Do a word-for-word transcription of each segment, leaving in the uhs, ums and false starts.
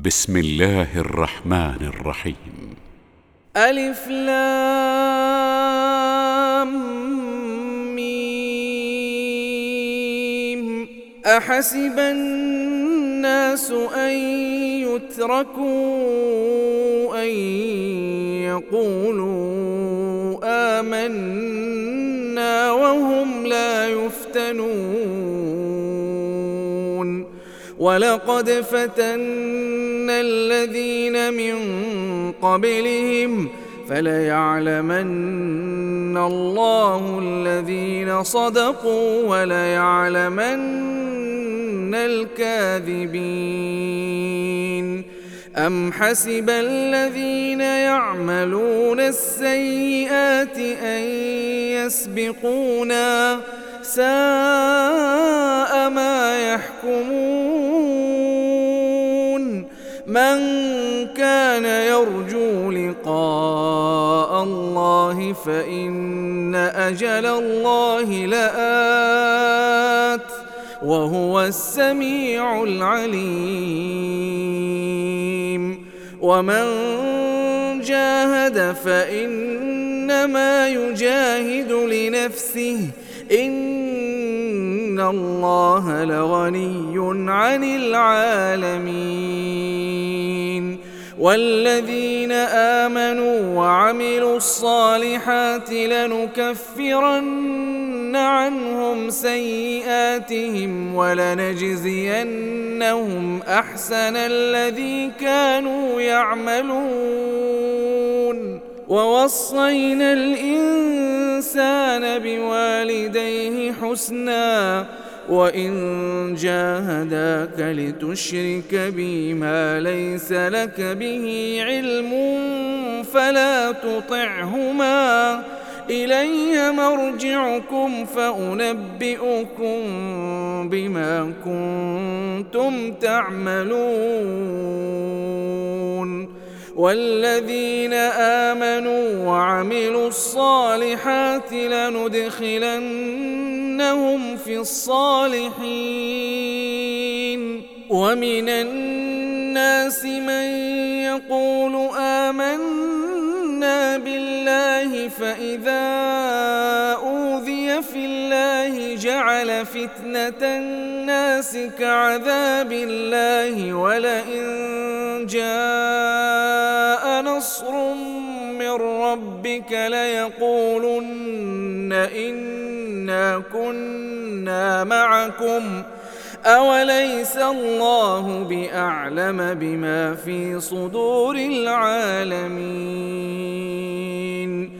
بسم الله الرحمن الرحيم. ألف لام ميم. أحسب الناس أن يتركوا أن يقولوا آمنا وهم لا يفتنون. ولقد فتنا الذين من قبلهم فليعلمن الله الذين صدقوا وليعلمن الكاذبين. أم حسب الذين يعملون السيئات أن يسبقونا ساء ما يحكمون. من كان يرجو لقاء الله فإن أجل الله لآت وهو السميع العليم. ومن جاهد فإنما يجاهد لنفسه إن الله لغني عن العالمين. والذين آمنوا وعملوا الصالحات لنكفرن عنهم سيئاتهم ولنجزينهم أحسن الذي كانوا يعملون. ووصينا الإنسان بوالديه حسنا وإن جاهداك لتشرك بي ما ليس لك به علم فلا تطعهما إلي مرجعكم فأنبئكم بما كنتم تعملون. والذين آمنوا وعملوا الصالحات لندخلنهم في الصالحين. ومن الناس من يقول آمنا بالله فإذا أوذي في الله جعل فتنة الناس كعذاب الله ولئن جاء نصر من ربك ليقولن إنا كنا معكم أوليس الله بأعلم بما في صدور العالمين.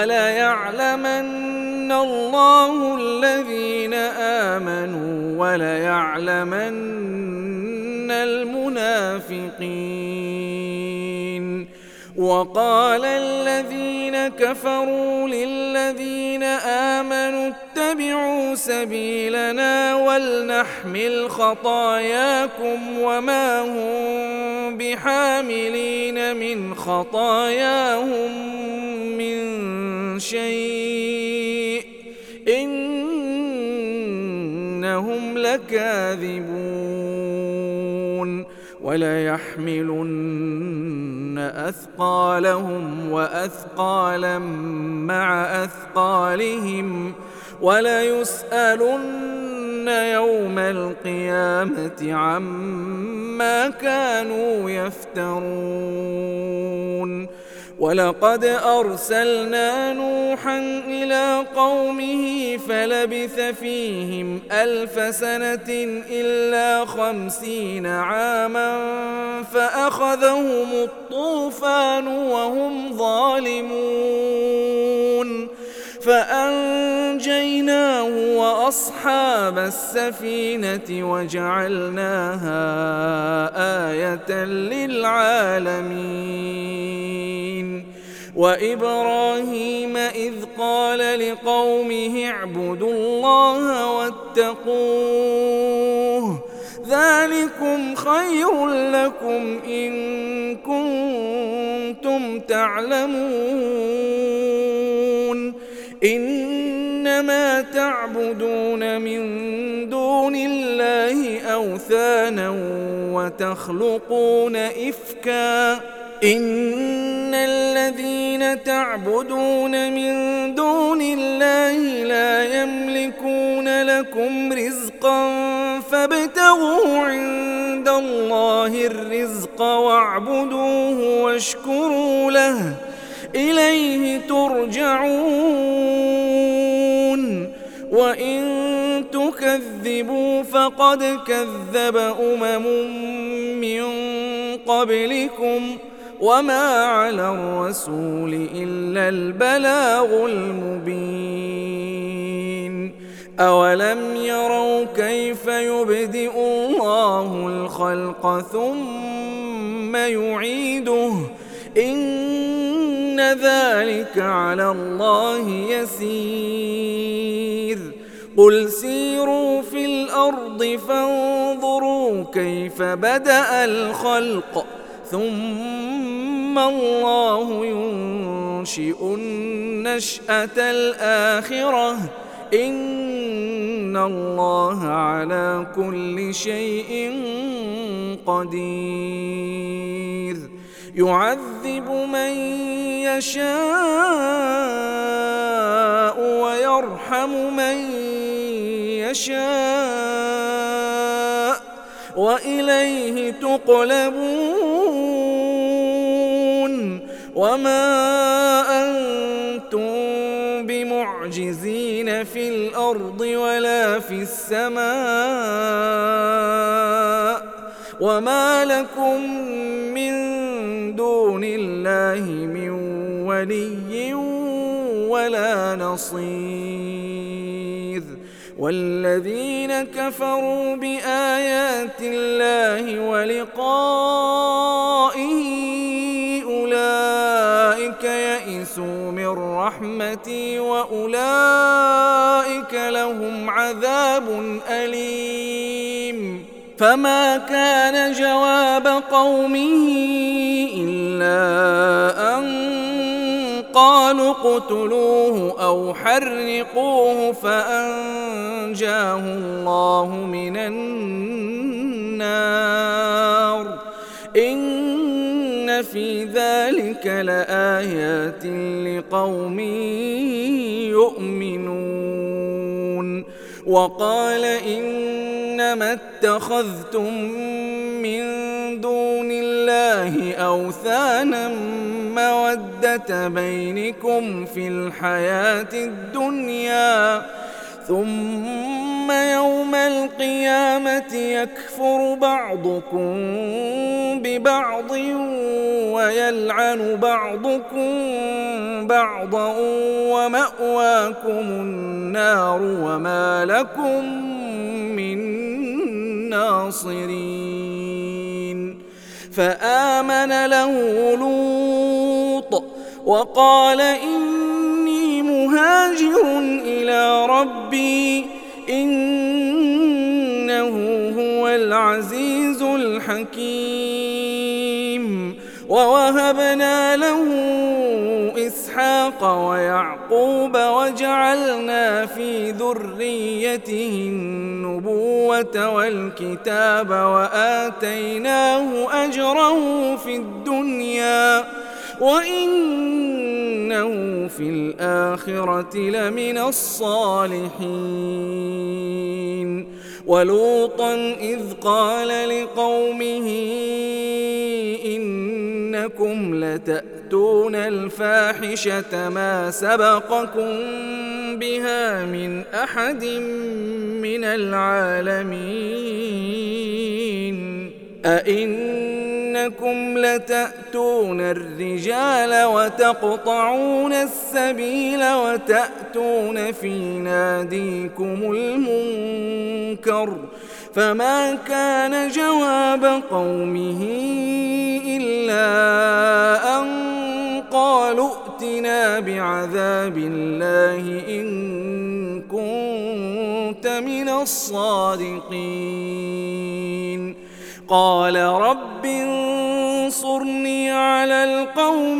وليعلمن الله الذين آمنوا وليعلمن المنافقين. وقال الذين كفروا للذين آمنوا اتبعوا سبيلنا ولنحمل خطاياكم وما هم بحاملين من خطاياهم من شيء إنهم لكاذبون. وليحملن أثقالهم وأثقالا مع أثقالهم وليسألن يوم القيامة عما كانوا يفترون. ولقد أرسلنا نوحا إلى قومه فلبث فيهم ألف سنة إلا خمسين عاما فأخذهم الطوفان وهم ظالمون فأنجيناه وأصحاب السفينة وجعلناها آية للعالمين. وإبراهيم إذ قال لقومه اعبدوا الله واتقوه ذلكم خير لكم إن كنتم تعلمون. إنما تعبدون من دون الله أوثانا وتخلقون إفكا إن الذين تعبدون من دون الله لا يملكون لكم رزقا فابتغوا عند الله الرزق واعبدوه واشكروا له إليه ترجعون وإن تكذبوا فقد كذب أمم من قبلكم وما على الرسول إلا البلاغ المبين أولم يروا كيف يبدئ الله الخلق ثم يعيده إن ذلك على الله يسير قل سيروا في الأرض فانظروا كيف بدأ الخلق ثم الله ينشئ النشأة الآخرة إن الله على كل شيء قدير يعذب من يشاء ويرحم من يشاء وإليه تقلبون وما أنتم بمعجزين في الأرض ولا في السماء وما لكم من دون الله من ولي ولا نصير والذين كفروا بآيات الله ولقائه أولئك يئسوا من رحمتي وأولئك لهم عذاب أليم فما كان جواب قومه إلا أن قالوا اقتلوه أو حرقوه فأنجاه الله من النار إن في ذلك لآيات لقوم يؤمنون وقال إنما اتخذتم من دون الله أوثانا مودة بينكم في الحياة الدنيا ثم يوم القيامة يكفر بعضكم ببعض ويلعن بعضكم بعضا ومأواكم النار وما لكم من ناصرين فآمن له لوط وقال إني مهاجر إلى ربي إنه هو العزيز الحكيم ووهبنا له إسحاق ويعقوب وجعلنا في ذريته النبوة والكتاب وآتيناه أجره في الدنيا وإنه في الآخرة لمن الصالحين ولوطا إذ قال لقومه إنكم لتأتون الفاحشة ما سبقكم بها من أحد من العالمين أئنكم لتأتون الرجال وتقطعون السبيل وتأتون في ناديكم المنكر فما كان جواب قومه إلا أن قالوا ائتنا بعذاب الله إن كنت من الصادقين قال رب انصرني على القوم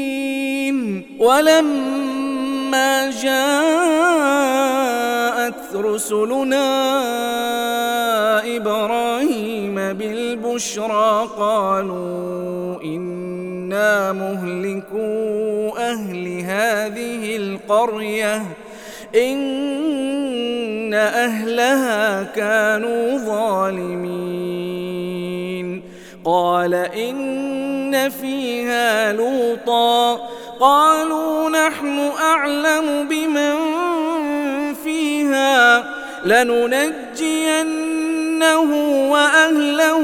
المفسدين ولما جاءت رسلنا إبراهيم بالبشرى قالوا إنا مهلكو أهل هذه القرية إن أهلها كانوا ظالمين قال إن فيها لوطا قالوا نحن أعلم بمن فيها لننجينه وأهله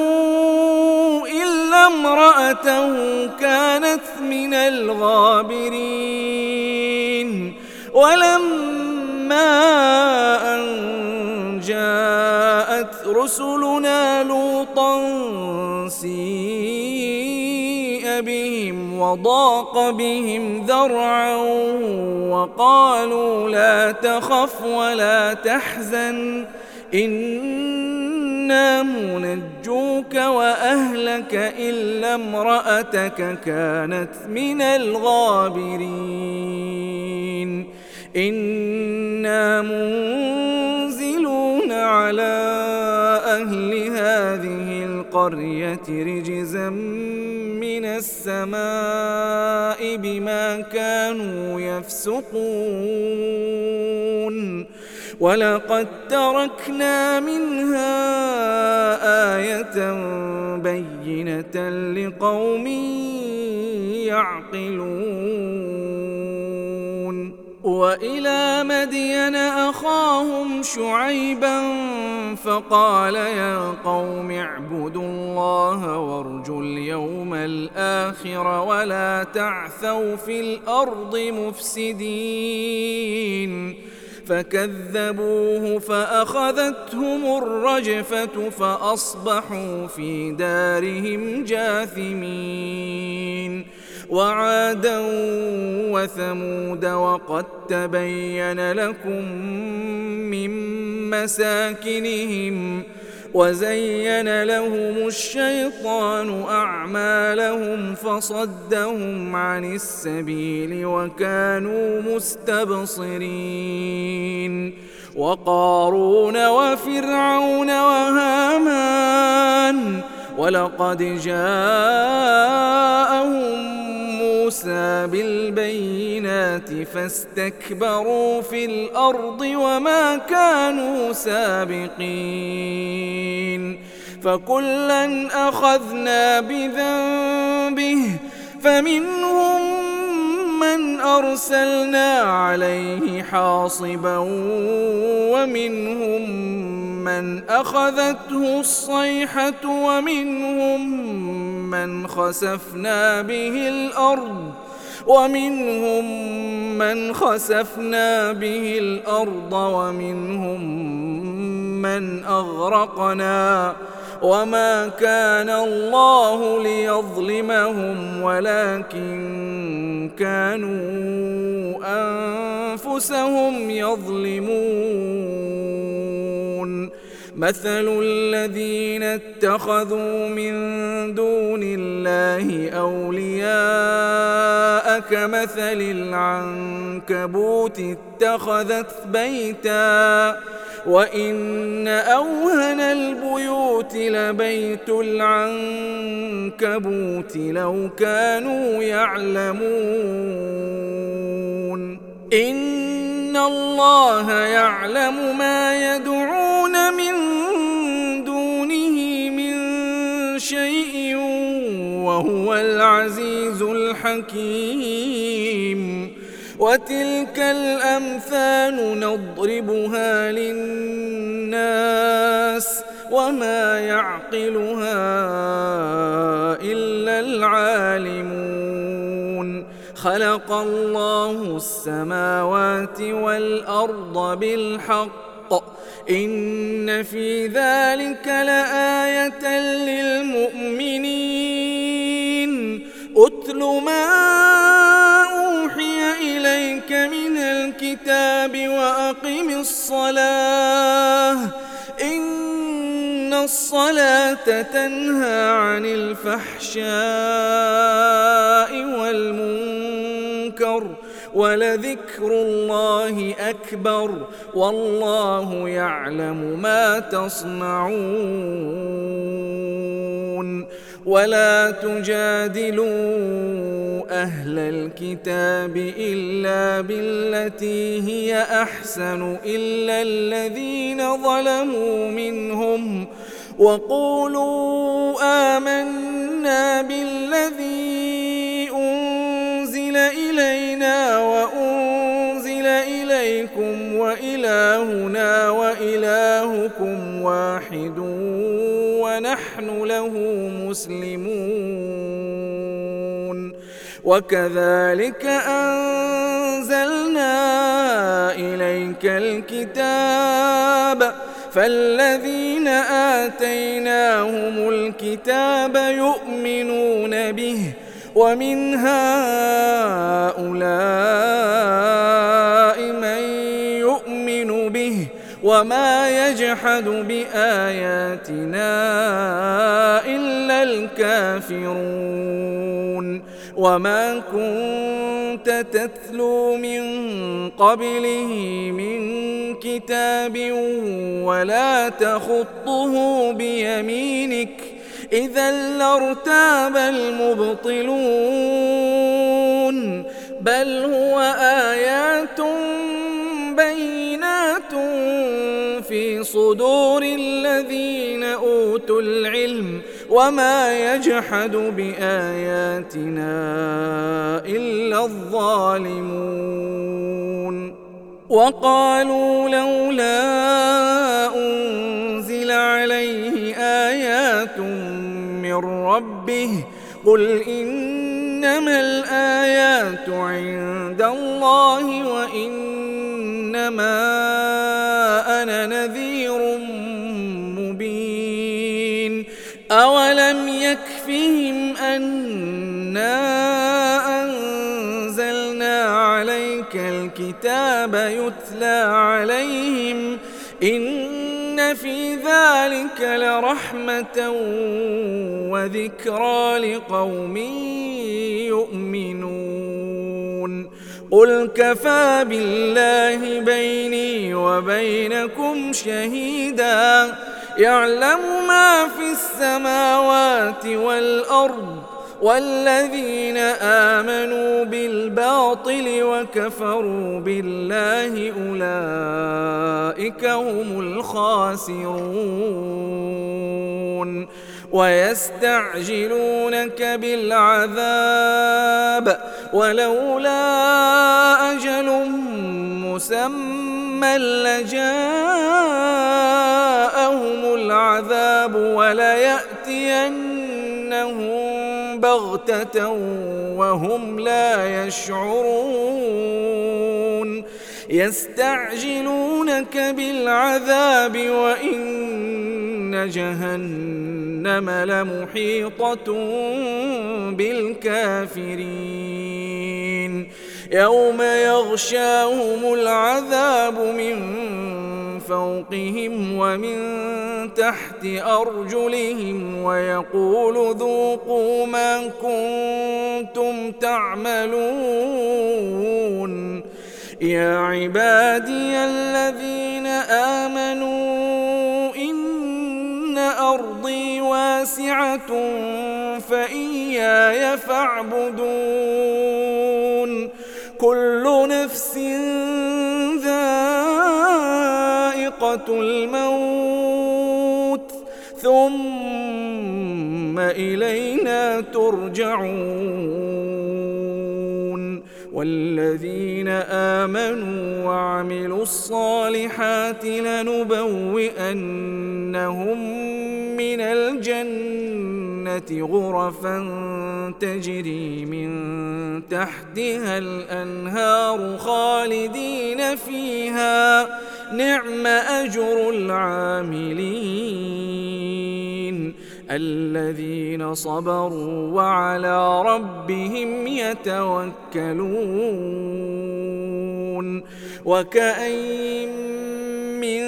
إلا امرأته كانت من الغابرين ولما أن جاءت رسلنا لوطا سيء بهم وضاق بهم ذرعا وقالوا لا تخف ولا تحزن إنا منجوك وأهلك إلا امرأتك كانت من الغابرين إنا منزلون على أهل هذه القرية رجزا من السماء بما كانوا يفسقون ولقد تركنا منها آية بينة لقوم يعقلون وإلى مدين أخاهم شعيبا فقال يا قوم اعبدوا الله وارجوا اليوم الآخر ولا تعثوا في الأرض مفسدين فكذبوه فأخذتهم الرجفة فأصبحوا في دارهم جاثمين وعادا وثمود وقد تبين لكم من مساكنهم وزين لهم الشيطان أعمالهم فصدهم عن السبيل وكانوا مستبصرين وقارون وفرعون وهامان ولقد جاءهم موسى بالبينات فاستكبروا في الأرض وما كانوا سابقين فكلا أخذنا بذنبه فمنهم من أرسلنا عليه حاصبا ومنهم من أخذته الصيحة ومنهم من خسفنا به الأرض ومنهم من خسفنا به الأرض ومنهم من أغرقنا وما كان الله ليظلمهم ولكن كانوا أنفسهم يظلمون مثل الذين اتخذوا من دون الله أولياء كمثل العنكبوت اتخذت بيتا وإن أوهن البيوت لبيت العنكبوت لو كانوا يعلمون إن الله يعلم ما يدعون من دونه من شيء وهو العزيز الحكيم وتلك الأمثال نضربها للناس وما يعقلها إلا العالمون خلق الله السماوات والأرض بالحق إن في ذلك لآية للمؤمنين أتل ما أوحي إليك من الكتاب وأقم الصلاة إن الصلاة تنهى عن الفحشاء والمنكر ولذكر الله أكبر والله يعلم ما تصنعون ولا تجادلوا أهل الكتاب إلا بالتي هي أحسن إلا الذين ظلموا منهم وقولوا آمنا بالذي أنزل إلينا وأنزل إليكم وإلهنا وإلهكم واحد ونحن له مسلمون وكذلك أنزلنا إليك الكتاب فالذين آتيناهم الكتاب يؤمنون به ومن هؤلاء من يؤمن به وما يجحد بآياتنا إلا الكافرون وما كنت تتلو من قبله من كتاب ولا تخطه بيمينك إذا لارتاب المبطلون بل هو آيات بينات في صدور الذين أوتوا العلم وما يجحد بآياتنا إلا الظالمون وقالوا لولا أنزل عليه آيات من ربه قل إنما الآيات عند الله وإنما أنا نذير مبين أولم يكفهم أنا أنزلنا عليك الكتاب يتلى عليهم إن في ذلك لرحمة وذكرى لقوم يؤمنون قل كفى بالله بيني وبينكم شهيدا يعلم ما في السماوات والأرض والذين آمنوا بالباطل وكفروا بالله أولئك هم الخاسرون ويستعجلونك بالعذاب ولولا أجل مسمى لجاءهم العذاب وليأتينهم بغتة وهم لا يشعرون يستعجلونك بالعذاب وإن جهنم لمحيطة بالكافرين يوم يغشاهم العذاب من فوقهم ومن تحت أرجلهم ويقول ذوقوا ما كنتم تعملون يا عبادي الذين آمنوا إن أرضي واسعة فإياي فاعبدون كل نفس ذائقة الموت ثم إلينا ترجعون والذين آمنوا وعملوا الصالحات لنبوئنهم من الجنة غرفا تجري من تحتها الأنهار خالدين فيها نعم أجر العاملين الذين صبروا وعلى ربهم يتوكلون وكأين من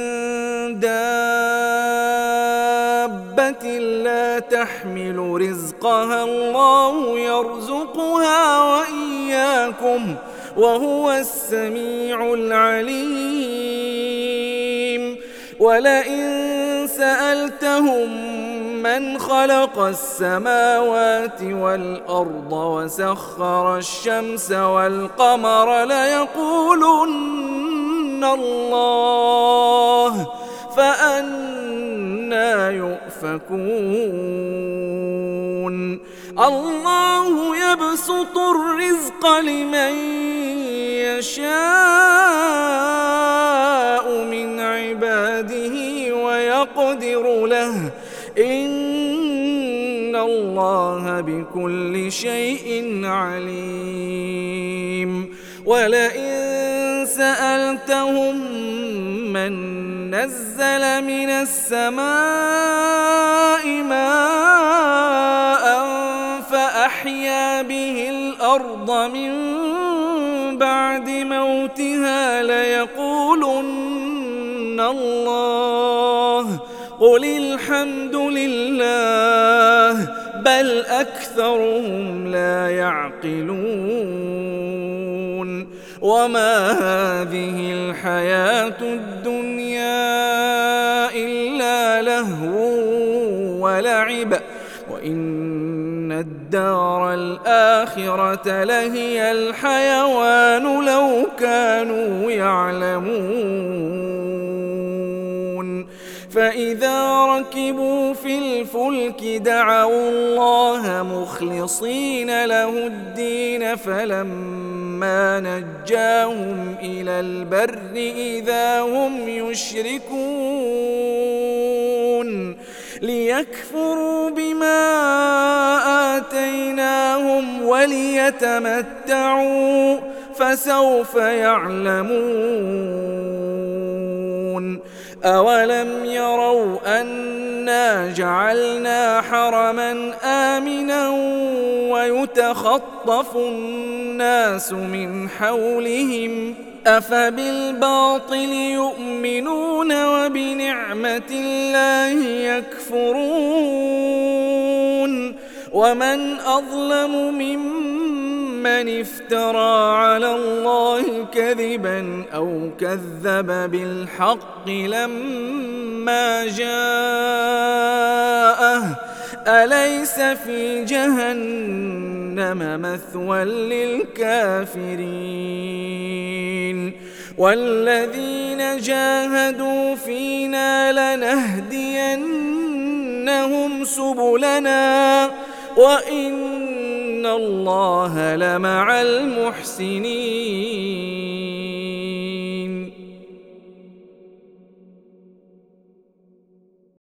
دابة لا تحمل رزقها الله يرزقها وإياكم وهو السميع العليم. ولئن سألتهم من خلق السماوات والأرض وسخر الشمس والقمر ليقولن الله، فأنى يؤفكون. الله يبسط الرزق لمن يشاء من عباده ويقدر له، إن الله بكل شيء عليم. ولئن سألتهم من نزل من السماء ماء فأحيا به الأرض من بعد موتها ليقولن الله، قل الحمد لله، بل أكثرهم لا يعقلون. وما هذه الحياة الدنيا إلا لهو ولعب، وإن الدار الآخرة لهي الحيوان لو كانوا يعلمون. فإذا ركبوا في الفلك دعوا الله مخلصين له الدين، فلما نجاهم إلى البر إذا هم يشركون، ليكفروا بما آتيناهم وليتمتعوا فسوف يعلمون. أولم يروا أنا جعلنا حرما آمنا ويتخطف الناس من حولهم، أفبالباطل يؤمنون وبنعمة الله يكفرون؟ ومن أظلم ممن افترى على الله كذبا أو كذب بالحق لما جاءه، أليس في جهنم مثوى للكافرين؟ والذين جاهدوا فينا لنهدينهم سبلنا وإن الله لمع المحسنين.